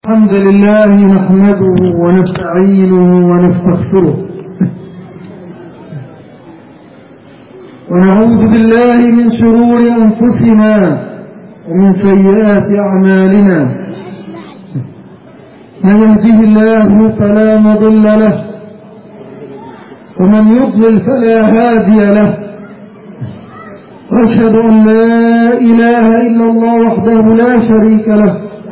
الحمد لله نحمده ونستعينه ونستغفره ونعوذ بالله من شرور أنفسنا ومن سيئات أعمالنا. من يهده الله فلا مضل له ومن يضلل فلا هادي له. وأشهد أن لا إله إلا الله وحده لا شريك له.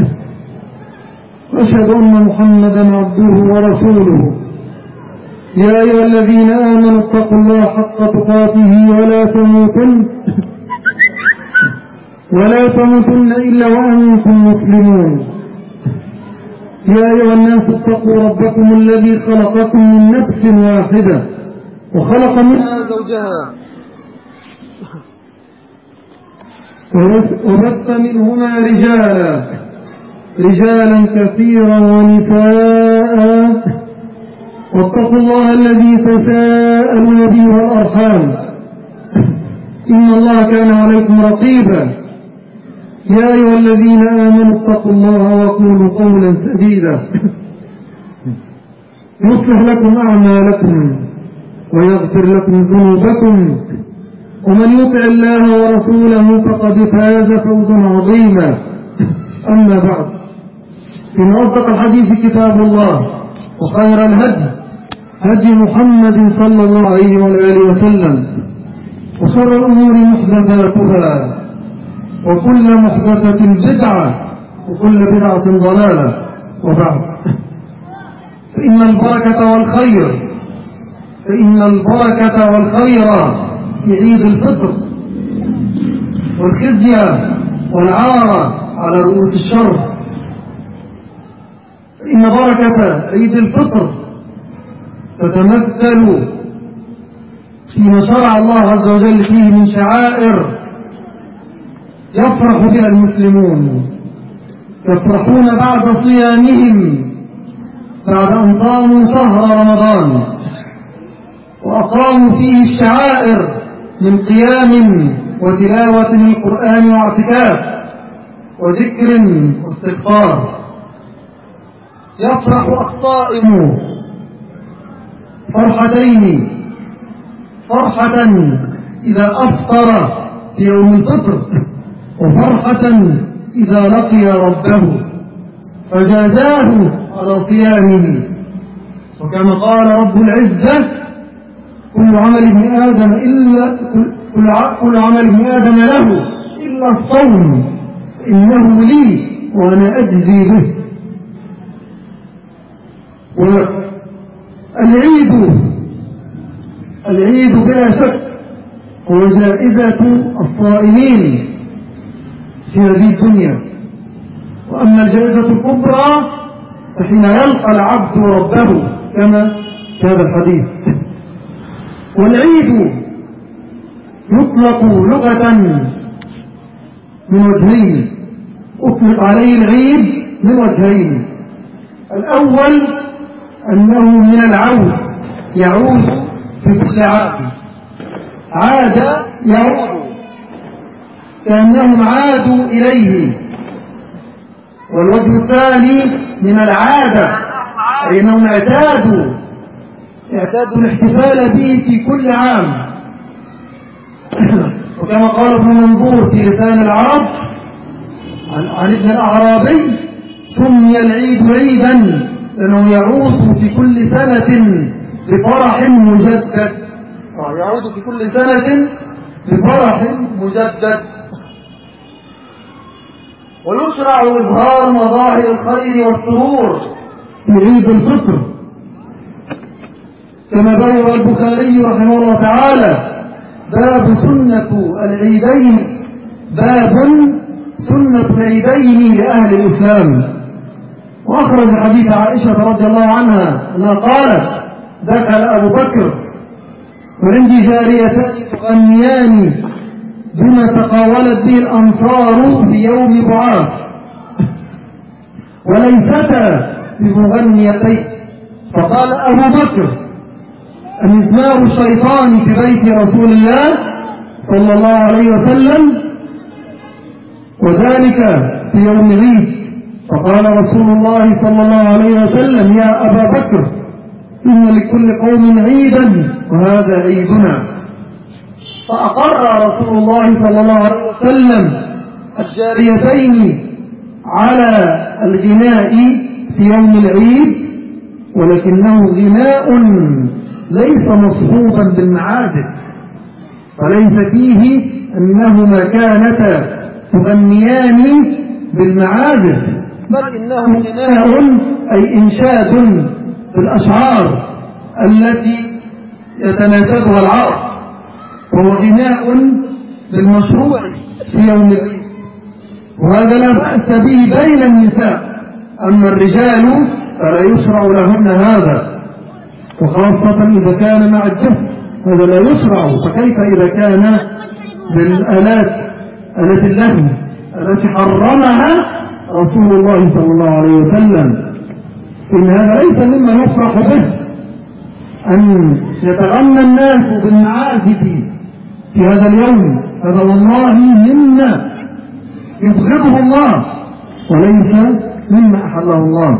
وأشهد أن محمدا عبده ورسوله. يا أيها الذين آمنوا اتقوا الله حق تقاته ولا تموتن إلا وأنتم مسلمون. يا أيها الناس اتقوا ربكم الذي خلقكم من نفس واحدة وخلق منها زوجها وبث منهما رجالا كثيرا ونساء. واتقوا الله الذي تساءلون به والأرحام إن الله كان عليكم رقيبا. يا أيها الذين آمنوا اتقوا الله وقولوا قولا سديدا يصلح لكم أعمالكم ويغفر لكم ذنوبكم ومن يطع الله ورسوله فقد فاز فوزا عظيما. أما بعد، إن أصدق الحديث كتاب الله وخير الهدي هدي محمد صلى الله عليه وآله وسلم وشر الأمور محدثاتها وكل محدثة بدعة وكل بدعة ضلالة. وبعد، فإن البركة والخير في عيد الفطر والخزي والعار على رؤوس الشر. إن بركة عيد الفطر تتمثل فيما شرع الله عز وجل فيه من شعائر يفرح بها المسلمون، يفرحون بعد صيامهم بعد أن صاموا شهر رمضان وأقاموا فيه الشعائر من قيام وتلاوة للقرآن واعتكاف وذكر واستغفار. يفرح الصائم فرحتين: فرحة إذا أفطر في يوم الفطر، وفرحة إذا لقي ربه فجازاه على صيامه. وكما قال رب العزة: كل عمل ابن آدم له إلا الصوم إنه لي وأنا أجزي به. والعيد بلا شك هو جائزة الصائمين في هذه الدنيا. وأما الجائزة الكبرى فحين يلقى العبد ربه كما في هذا الحديث. والعيد يطلق لغة من وجهين، أطلق عليه العيد من وجهين: الأول أنه من العود، يعود في كل عام، عاد يعود كأنهم عادوا إليه. والوجه الثاني من العادة، أي أنهم اعتادوا الاحتفال به في كل عام. وكما قال ابن منظور في لسان العرب عن ابن الأعرابي: سمي العيد عيدا لأنه يعود في كل سنة بفرح مجدد. يعود في كل سنة بفرح مجدد. ويشرع إظهار مظاهر الخير والسرور في عيد الفطر، كما بوّب البخاري رحمه الله تعالى: باب سنة العيدين لأهل الإسلام. وأخرج حديث عائشة رضي الله عنها أنها قالت: دخل أبو بكر وعندي جاريتان تغنيان بما تقاولت به الأنصار في يوم بعاث، وليستا بمغنيتين. فقال أبو بكر: أمزمار الشيطان في بيت رسول الله صلى الله عليه وسلم، وذلك في يوم العيد. فقال رسول الله صلى الله عليه وسلم: يا أبا بكر، إن لكل قوم عيدا وهذا عيدنا. فأقر رسول الله صلى الله عليه وسلم الجاريتين على الغناء في يوم العيد، ولكنه غناء ليس مصحوبا بالمعازف، فليس فيه أنهما كانتا تغنيان بالمعازف، بل إنه غناء أي إنشاد بالأشعار التي يتناسبها العرب، وهو غناء بالمشروع في يوم العيد، وهذا لا بأس به بين النساء. أما الرجال فلا يشرع لهن هذا، وخاصة إذا كان مع الجهل هذا لا يشرع، فكيف إذا كان بالآلات اللهو التي حرمها رسول الله صلى الله عليه وسلم؟ إن هذا ليس مما يفرح به أن يتغنى الناس بالمعازف في هذا اليوم، هذا والله مما يبغضه الله وليس مما أحله الله.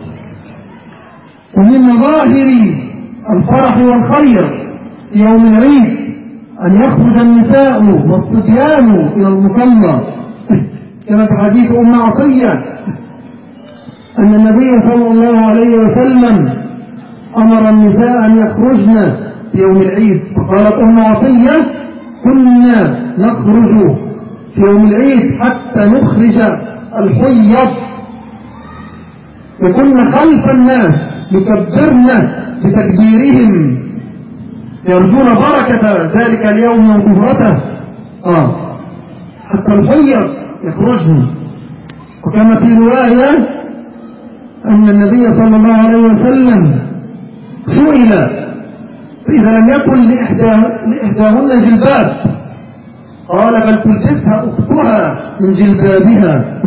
ومن مظاهر الفرح والخير في يوم العيد أن يخرج النساء والصبيان إلى المصلى، كما في حديث أم عطية أن النبي صلى الله عليه وسلم أمر النساء أن يخرجن في يوم العيد، فقالت أم عطية: كنا نخرج في يوم العيد حتى نخرج الحيض، وكنا خلف الناس يكبرن بتكبيرهم يرجون بركة ذلك اليوم وطهرته، حتى الحيض يخرجن. وكما في رواية أن النبي صلى الله عليه وسلم سئل: إذا لم يكن لإحداهن جلباب، قال: بل تلبسها أختها من جلبابها.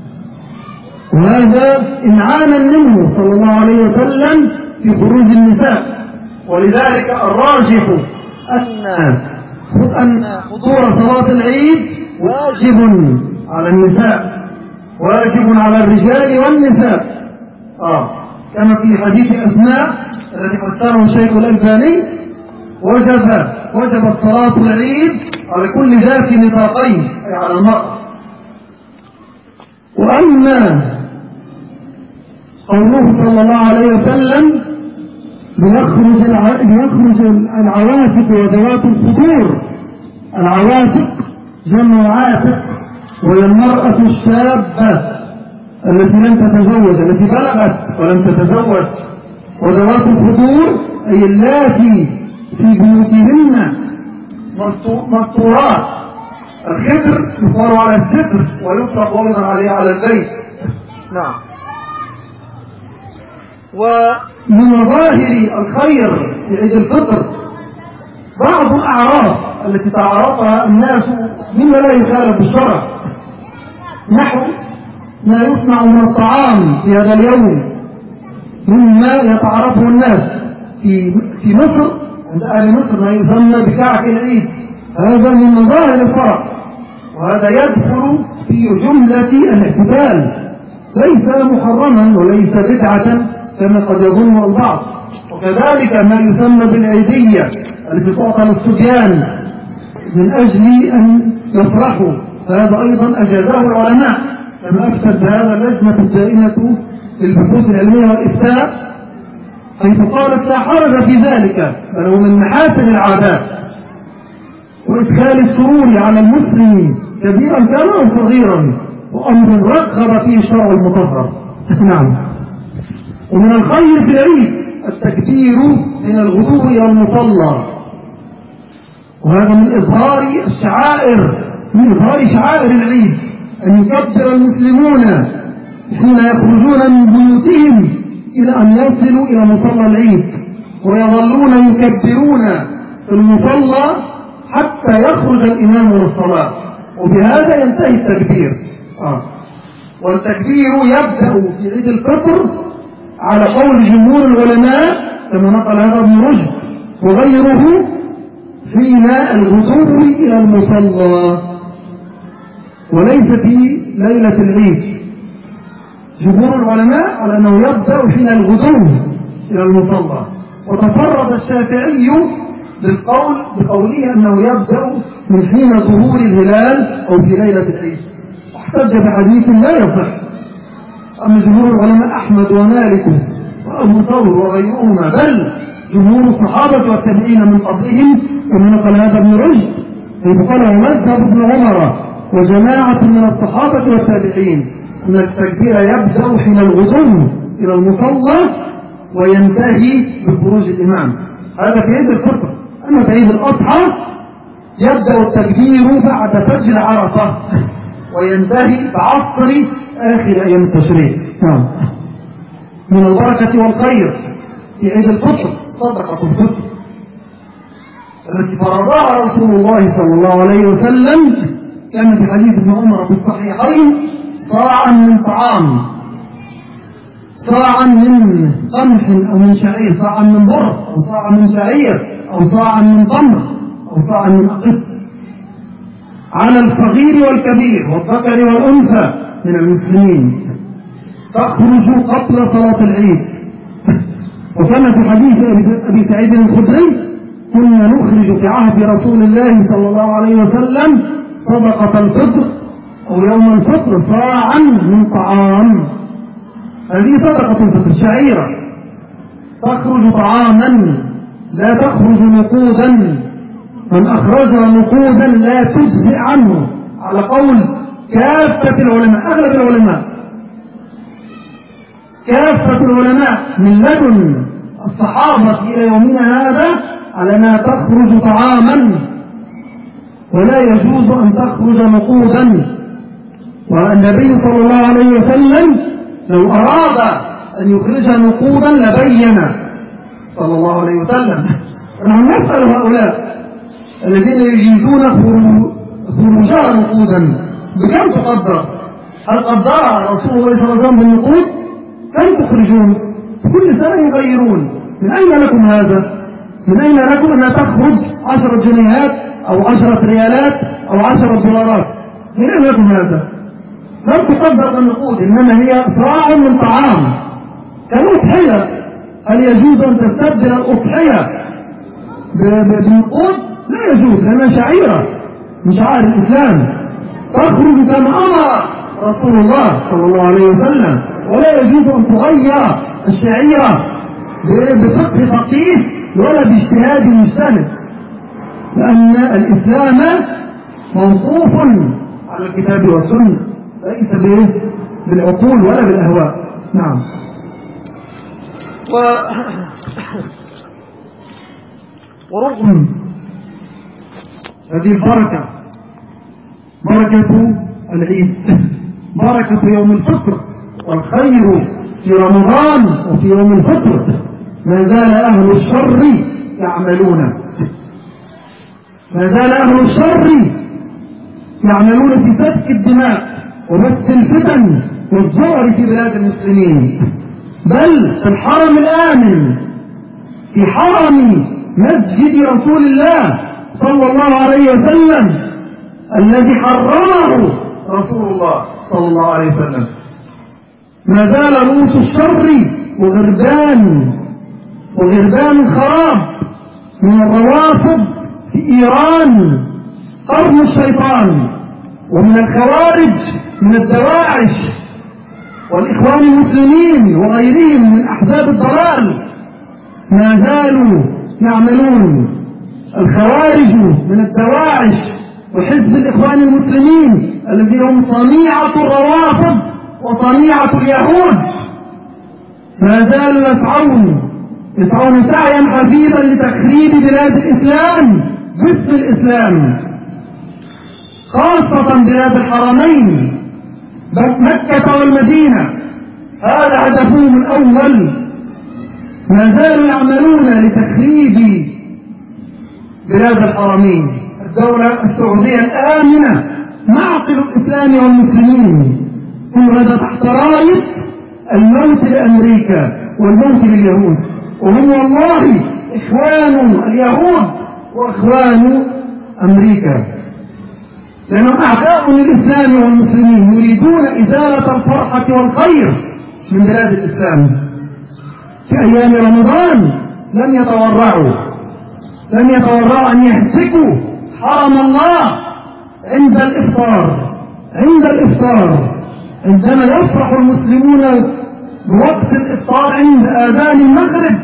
وهذا إنعاما منه صلى الله عليه وسلم في خروج النساء. ولذلك الراجح أن حضور صلاة العيد واجب على النساء، واجب على الرجال والنساء، كما في حديث أسماء الذي حسنه الشيخ الألباني: وجبت صلاة العيد على كل ذات نطاقين، أي على المرأة. وأما قوله صلى الله عليه وسلم: ليخرج العواتق وذوات الخدور، العواتق جمع عاتق، وهي المرأة الشابة التي لم تتزوج، التي بلغت ولم تتزوج، وذوات الخدور أي اللاتي في بيوتهن مستورات. الخدر يقال على الستر ويطلق أيضا عليه على البيت. نعم. ومن مظاهر الخير في عيد الفطر بعض الأعراف التي تعرفها الناس مما لا يخالف الشرع، نحو ما يصنع من الطعام في هذا اليوم مما يتعرفه الناس في مصر، عند أهل مصر ما يسمى بكعك العيد، هذا من مظاهر الفرح، وهذا يدخل في جملة الاحتفال، ليس محرما وليس بدعة كما قد يظن البعض. وكذلك ما يسمى بالعيدية التي تعطى للصبيان من أجل أن يفرحوا، هذا أيضا أجازه العلماء، كما أفتت بهذا اللجنة الدائمة للبحوث العلمية والإفتاء، حيث قالت: لا حرج في ذلك، بل هو من محاسن العادات وإدخال السرور على المسلم كبيرا كان أو صغيرا، وأمر رغب فيه الشرع المطهر. نعم. ومن الخير في العيد التكبير من الغدو إلى المصلى، وهذا من إظهار الشعائر، من إظهار شعائر العيد، أن يكبر المسلمون حين يخرجون من بيوتهم إلى أن يصلوا إلى مصلى العيد، ويظلون يكبرون في المصلى حتى يخرج الإمام للصلاة، وبهذا ينتهي التكبير. والتكبير يبدأ في عيد الفطر على قول جمهور العلماء كما نقل هذا ابن رشد وغيره حين الغدو إلى المصلى، وليس في ليلة العيد. جمهور العلماء على أنه يبدأ حين الغدو إلى المصلى، وتفرد الشافعي بالقول بقوله أنه يبدأ من حين ظهور الهلال أو في ليلة العيد، واحتج بحديث لا يصح. أما جمهور العلماء أحمد ومالك وأبو ثور وغيرهما، بل جمهور الصحابة والتابعين من قبلهم كما نقل هذا ابن رشد حيث قال مذهب ابن عمر وجماعة من الصحابة والتابعين أن التكبير يبدأ حين الغدو إلى المصلى وينتهي بخروج الإمام، هذا في عيد الفطر. أما في عيد الأضحى يبدأ التكبير بعد فجر عرفة وينتهي بعصر آخر أيام التشريق. من البركة والخير في عيد الفطر صدقة الفطر التي فرضها رسول الله صلى الله عليه وسلم، كان في حديث ابن عمر في الصحيحين صاعا من طعام، صاعا من قمح أو من شعير، صاعا من بر أو صاعا من شعير أو صاعا من تمر أو صاعا من أقط، على الصغير والكبير والذكر والأنثى من المسلمين، تخرج قبل صلاة العيد. وكما في حديث أبي سعيد الخدري كنا نخرج في عهد رسول الله صلى الله عليه وسلم صدقة الفطر أو يوم الفطر صاعا من طعام. هذه صدقة الفطر شعيرة تخرج طعاما لا تخرج نقودا، من أخرجها نقودا لا تجزئ عنه على قول كافة العلماء، أغلب العلماء، كافة العلماء من لدن الصحابة إلى يومنا هذا على أنها تخرج طعاما ولا يجوز أن تخرج نقودا. والنبي صلى الله عليه وسلم لو أراد أن يخرج نقودا لبين صلى الله عليه وسلم. نحن نسأل هؤلاء الذين يجيزون خروجها نقودا بكم تقدر؟ هل قدرها رسول الله صلى الله عليه وسلم بالنقود؟ كم تخرجون؟ كل سنة يغيرون. من أين لكم هذا؟ من أين لكم أنها تخرج 10 جنيهات أو 10 ريالات أو 10 دولارات؟ من أين لكم هذا؟ لم تقدر بالنقود، إنما هي صاع من طعام كالأضحية. هل يجوز أن تستبدل الأضحية بالنقود؟ لا يجوز، لأنها شعيرة من شعائر الإسلام تخرج كما أمر رسول الله صلى الله عليه وسلم، ولا يجوز أن تغير الشعيرة بفقه فقيه ولا باجتهاد مجتهد، لأن الإسلام موقوف على الكتاب والسنة ليس بالعقول ولا بالأهواء. نعم. ورغم هذه البركة، بركة العيد، بركة يوم الفطر والخير في رمضان وفي يوم الفطر، ما زال أهل الشر يعملون، ما زال أهل الشر يعملون في سفك الدماء وبث الفتن والذعر في بلاد المسلمين، بل في الحرم الآمن، في حرم مسجد رسول الله صلى الله عليه وسلم الذي حرمه رسول الله صلى الله عليه وسلم، ما زال رؤوس الشر وغربان الخراب من الروافض في إيران قرن الشيطان، ومن الخوارج من الدواعش والإخوان المسلمين وغيرهم من أحزاب الضلال، ما زالوا يعملون. الخوارج من الدواعش وحزب الإخوان المسلمين الذين هم صنيعة الروافض وصنيعة اليهود ما زالوا يسعون سعيا حثيثا لتخريب بلاد الإسلام باسم الإسلام، خاصة بلاد الحرمين مكة والمدينة، هذا هدفهم الأول. ما زالوا يعملون لتخريب بلاد الحرمين، الدولة السعودية الآمنة معقل الإسلام والمسلمين، كل هذا تحت راية الموت لأمريكا والموت لليهود، وهم والله إخوان اليهود وإخوان أمريكا، لأنهم أعداء للإسلام والمسلمين، يريدون إزالة الفرحة والخير من بلاد الإسلام في أيام رمضان لم يتورعوا أن يهتكوا حرم الله عند الإفطار عندما يفرح المسلمون بوقت الإفطار عند آذان المغرب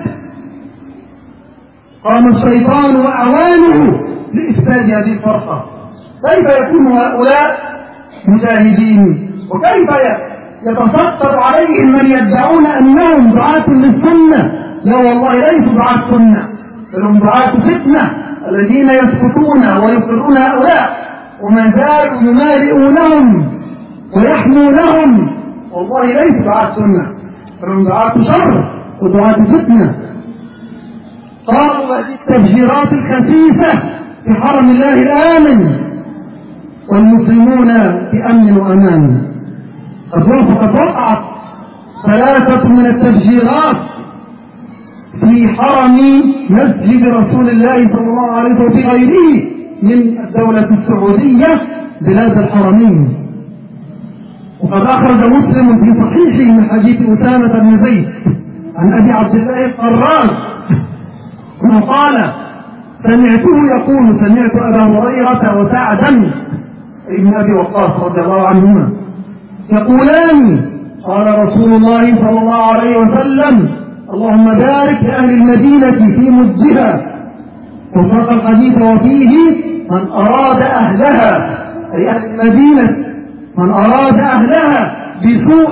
قام الشيطان وأعوانه لإفساد هذه الفرحة. كيف يكون هؤلاء مجاهدين؟ وكيف يتسطر عليهم من يدعون أنهم دعاة للسنة؟ لا والله ليسوا دعاة سنة، بل هم دعاة فتنة الذين يسكتون ويقرون هؤلاء وما زالوا يمالئونهم ويحمونهم. والله ليسوا دعاة سنة، بل هم دعاة شر ودعاة فتنة. قالوا هذه التفجيرات الخسيسة في حرم الله الآمن والمسلمون في أمن وأمان. قد وقعت 3 من التفجيرات في حرم مسجد رسول الله صلى الله عليه وسلم وفي غيره من الدولة السعودية بلاد الحرمين. وقد أخرج مسلم في صحيحه من حديث أسامة بن زيد عن أبي عبد الله القراز قال سمعته يقول سمعت أبا هريرة وسعدا ابن أبي وقاص رضي الله عنهما يقولان قال رسول الله صلى الله عليه وسلم اللهم بارك لأهل المدينة في مجها. وساق الحديث وفيه من أراد أهلها أي أهل المدينة من أراد أهلها بسوء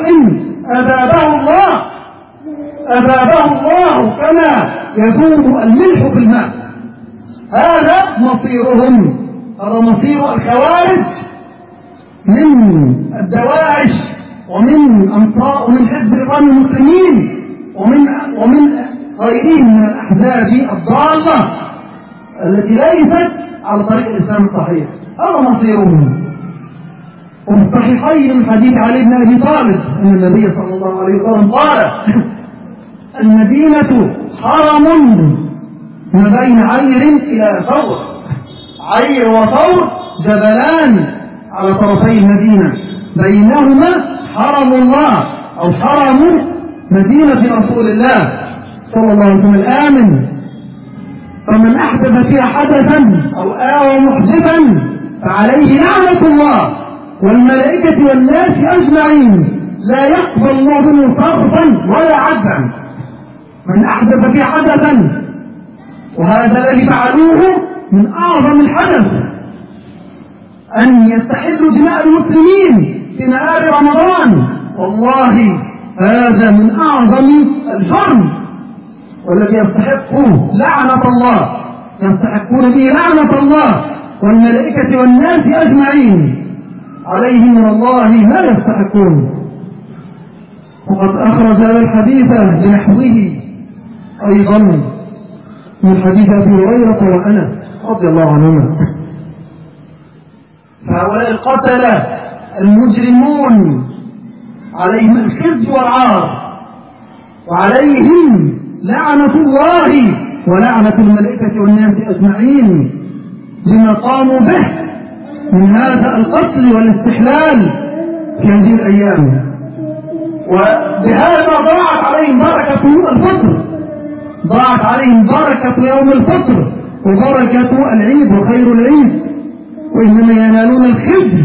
أذابه الله كما يذوب الملح في الماء. هذا مصيرهم، هذا مصير الخوارج من الدواعش ومن أنصار ومن حزب إخوان المسلمين ومن غيرهم من الأحزاب الضالة التي ليست على طريق الإسلام الصحيح. هذا مصيرهم. وفي الصحيحين من حديث علي بن أبي طالب أن النبي صلى الله عليه وسلم قال المدينة حرم ما بين عير إلى ثور. عير وثور جبلان على طرفي المدينة بينهما حرم الله أو حرم مدينة رسول الله صلى الله عليه وسلم الآمن. فمن أحدث فيها حدثا أو آوى محدثا فعليه لعنة الله والملائكة والناس أجمعين لا يقبل الله منه صرفا ولا عدلا. من أحدث فيها حدثا، وهذا الذي فعلوه من أعظم الحدث أن يستحلوا دماء المسلمين في نهار رمضان. والله هذا من أعظم الجرم والذي يستحقه لعنة الله، يستحقون به لعنة الله والملائكة والناس أجمعين، عليهم من الله ما يستحقون. وقد أخرج هذا الحديث بنحوه أيضا من حديث أبي هريرة وأنس رضي الله عنهما. فهؤلاء القتلة المجرمون عليهم الخزي والعار وعليهم لعنة الله ولعنة الملائكة والناس أجمعين لما قاموا به من هذا القتل والاستحلال في هذه الأيام. وبهذا ضاعت عليهم بركة الفطر، ضاعت عليهم بركة يوم الفطر وبركة العيد وخير العيد. وإنما ينالون الخزي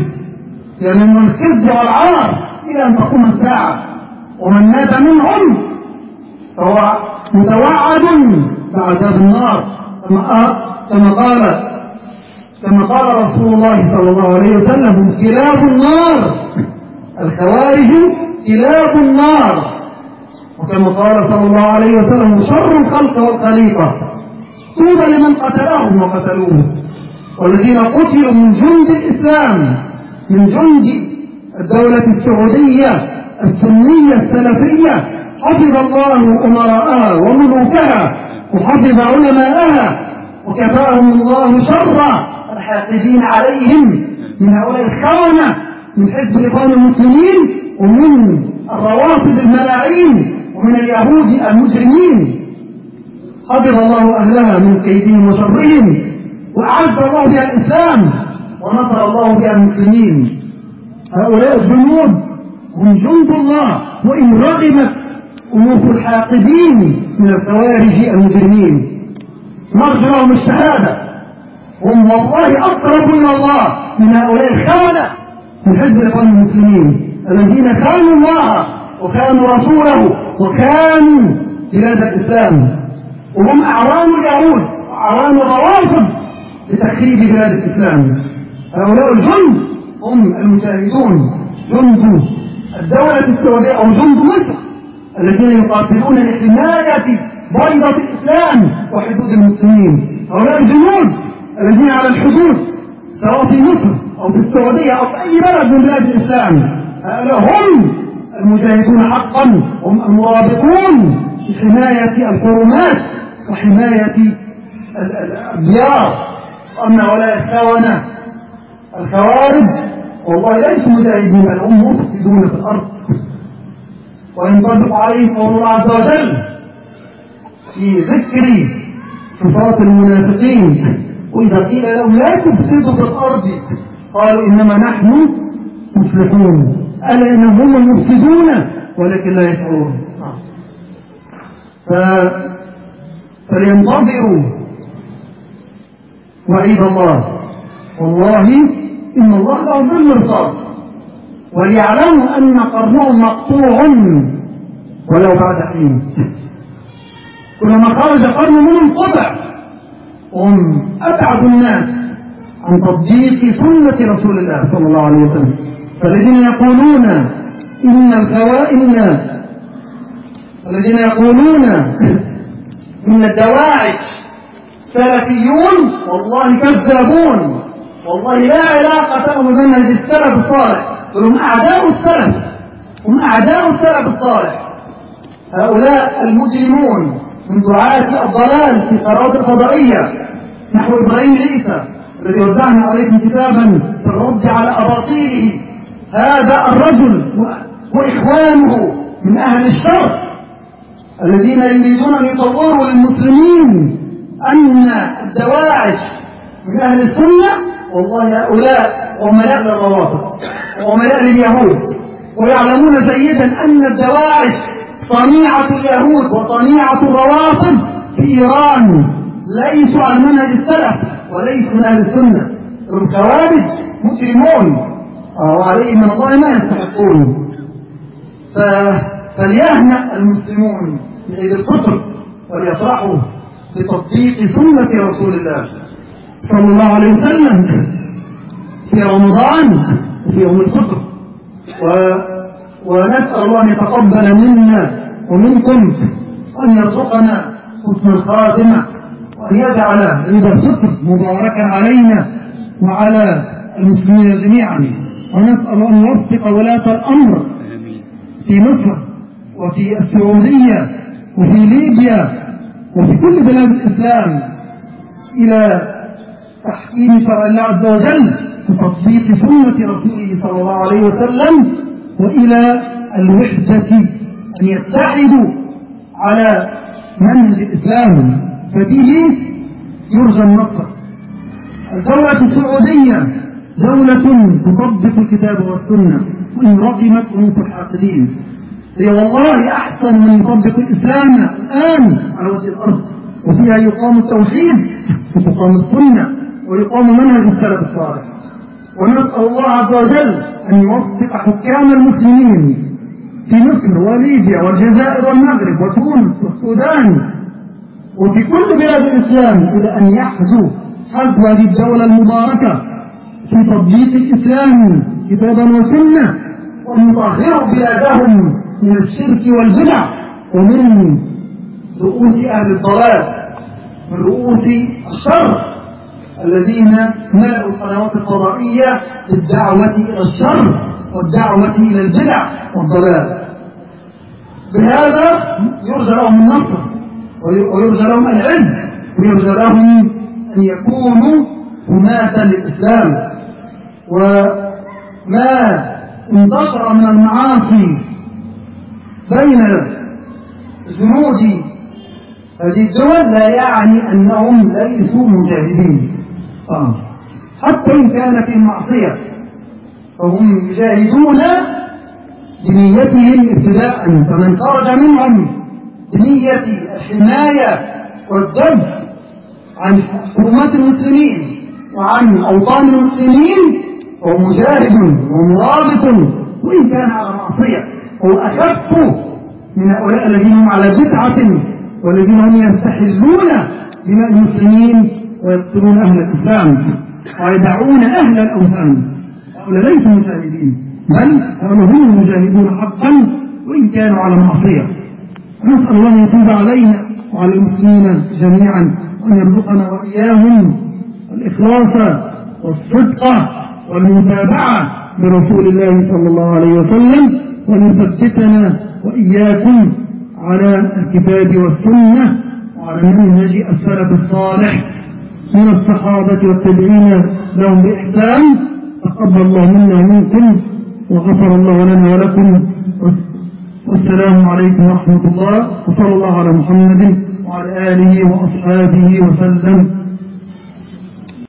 والعار إلى أن تقوم الساعة. ومن مات منهم فهو متوعد بعذاب النار كما قال رسول الله صلى الله عليه وسلم كلاب النار، الخوارج كلاب النار. وكما قال صلى الله عليه وسلم شر الخلق والخليقة طوبى لمن قتلهم وقتلوه. والذين قتلوا من جند الإسلام من جند الدولة السعودية السنية السلفية حفظ الله أمراءها وملوكها وحفظ علماءها وكفاهم الله شر الحاقدين عليهم من هؤلاء الخونة من حزب الإخوان المسلمين ومن الروافض الملاعين ومن اليهود المجرمين. حفظ الله أهلها من كيدهم وشرهم وأعز الله بها الإسلام ونصر الله بها المسلمين. هؤلاء الجنود هم جند الله، وإن رغمت أنوف الحاقدين من الخوارج المجرمين. نرجو لهم الشهادة، هم والله أقرب إلى الله من هؤلاء الخونة من حزب الإخوان المسلمين الذين خانوا الله وخانوا رسوله وخانوا بلاد الإسلام، وهم أعوان اليهود وأعوان الروافض لتخريب بلاد الإسلام. هؤلاء الجند هم المجاهدون، جند الدولة السعودية أو جند مصر الذين يقاتلون لحماية بيضة الإسلام وحدود المسلمين. هؤلاء الجنود الذين على الحدود سواء في مصر أو في السعودية أو في أي بلد من بلاد الإسلام، هؤلاء هم المجاهدون حقا، هم المرابطون لحماية الحرمات وحماية الديار. أما ولا الخونة الخوارج والله ليسوا مجاهدين، بل هم مفسدون في الأرض. وينطبق عليهم قول الله عز وجل في ذكر صفات المنافقين: وإذا قيل لهم لا تفسدوا في الأرض قالوا إنما نحن مصلحون ألا إنهم هم المفسدون ولكن لا يشعرون. فلينتظروا وعيد الله، والله إن الله له بالمرصاد، وليعلموا أن قرنهم مقطوع ولو بعد حين. كلما خرج قرن منهم قطع، هم أبعد الناس عن تطبيق سنة رسول الله صلى الله عليه وسلم. فالذين يقولون إن إن الدواعش سلفيون والله كذابون، والله لا علاقة لهم بمنهج السلف الصالح، هم أعداء السلف، هم أعداء السلف الصالح. هؤلاء المجرمون من دعاة الضلال في القنوات الفضائية نحو إبراهيم عيسى الذي وزعنا عليكم كتابا في الرد على أباطيله، هذا الرجل وإخوانه من أهل الشر الذين يريدون أن يصوروا للمسلمين أن الدواعش من أهل السنة، والله هؤلاء عملاء للروافض وعملاء لليهود، ويعلمون جيدا أن الدواعش صنيعة اليهود وصنيعة الروافض في إيران، ليسوا على منهج السلف وليسوا من أهل السنة. الخوارج مجرمون وعليهم من الله ما يستحقون. فليهنأ المسلمون بعيد الفطر وليفرحوا بتطبيق سنة رسول الله صلى الله عليه وسلم في رمضان وفي يوم الفطر، ونسأل الله أن يتقبل منا ومنكم وأن يرزقنا حسن الخاتمة، وأن يجعل عيد الفطر مباركا علينا وعلى المسلمين جميعا. ونسأل أن يوفق ولاة الأمر في مصر وفي السعودية وفي ليبيا وفي كل بلاد الإسلام إلى تحكيم شرع الله عز وجل وتطبيق سنة رسوله صلى الله عليه وسلم، وإلى الوحدة أن يتحدوا على منهج الإسلام، فبه يرجى النصر. الدولة السعودية دولة تطبق الكتاب والسنة وإن رغمت أنوف الحاقدين، هي والله أحسن من يطبق الإسلام الآن على وجه الأرض، وفيها يقام التوحيد وتقام السنة ويقام منهج السلف الصالح. ونسأل الله عز وجل أن يوفق حكام المسلمين في مصر وليبيا والجزائر والمغرب وتونس والسودان وفي كل بلاد الإسلام إلى أن يحذو حذو هذه الدولة المباركة في تطبيق الإسلام كتابا وسنة، وأن يطهروا بلادهم من الشرك والبدع ومن رؤوس أهل الضلال، من رؤوس الشر الذين ملأوا القنوات الفضائية بالدعوة إلى الشر والدعوة إلى البدع والضلال. بهذا يرجى لهم النصر ويرجى لهم العز ويرجى لهم أن يكونوا حماة للإسلام. وما انتشر من المعاصي بين جنود هذه الدول لا يعني أنهم ليسوا مجاهدين، حتى إن كان في معصية فهم يجاهدون بنيتهم ابتداء، فمن خرج منهم بنية الحماية والدفع عن حرمات المسلمين وعن أوطان المسلمين هو مجاهد ومرابط، وإن كان على معصية هو أخف من هؤلاء الذين هم على بدعة والذين هم يستحلون دماء المسلمين ويقتلون أهل الإسلام ويدعون أهل الأوثان. هؤلاء ليسوا مجاهدين، بل هؤلاء هم المجاهدون حقا وإن كانوا على معصية. نسأل الله أن يتوب علينا وعلى المسلمين جميعا وأن يرزقنا وإياهم الإخلاص والصدق والمتابعة برسول الله صلى الله عليه وسلم، وأن يثبتنا وإياكم على الكتاب والسنة وعلى منهج السلف الصالح من الصحابة والتابعين لهم بإحسان. تقبل الله منا ومنكم وغفر الله لنا ولكم، والسلام عليكم ورحمة الله، وصلى الله على محمد وعلى آله وأصحابه وسلم.